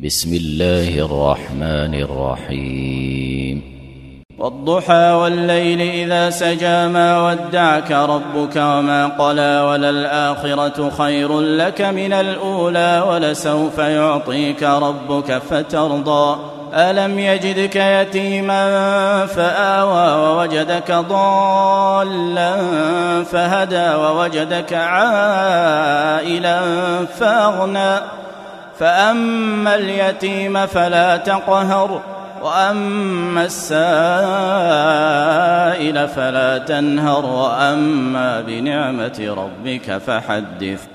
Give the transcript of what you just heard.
بسم الله الرحمن الرحيم والضحى والليل إذا سجى ما ودعك ربك وما قلى وللآخرة خير لك من الأولى ولسوف يعطيك ربك فترضى ألم يجدك يتيما فآوى ووجدك ضالا فهدى ووجدك عائلا فأغنى فأما اليتيم فلا تقهر وأما السائل فلا تنهر وأما بنعمة ربك فحدث